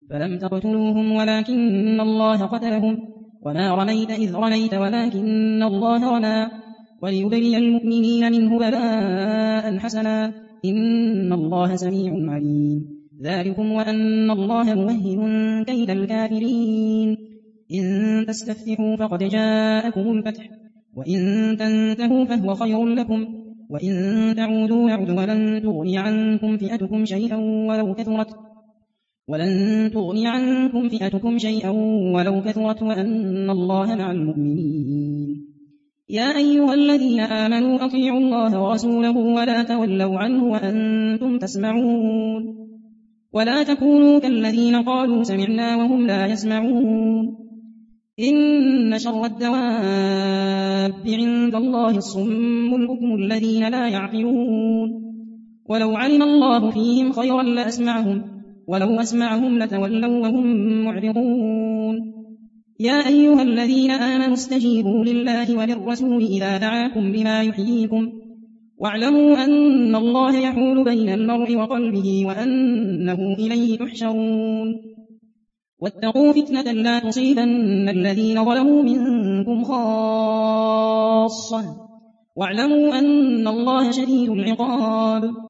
فلم تقتلوهم ولكن الله قتلهم وما رميت إذ رميت ولكن الله رمى وليبلي المؤمنين منه بلاء حسنا إن الله سميع عليم ذلكم وأن الله موهن كيد الكافرين إن تستفتحوا فقد جاءكم الفتح وإن تنتهوا فهو خير لكم وإن تعودوا يعد ولن تغني عنكم فئتكم شيئا ولو كثرت وأن الله مع المؤمنين يا أيها الذين آمنوا أطيعوا الله ورسوله ولا تولوا عنه وأنتم تسمعون ولا تكونوا كالذين قالوا سمعنا وهم لا يسمعون إن شر الدواب عند الله الصم البكم الذين لا يعقلون ولو علم الله فيهم خيرا لأسمعهم ولو أسمعهم لتولوا وهم معرضون يا أيها الذين آمنوا استجيبوا لله وللرسول إذا دعاكم لما يحييكم واعلموا أن الله يحول بين المرء وقلبه وأنه إليه تحشرون واتقوا فتنة لا تصيبن الذين ظلموا منكم خاصة واعلموا أن الله شديد العقاب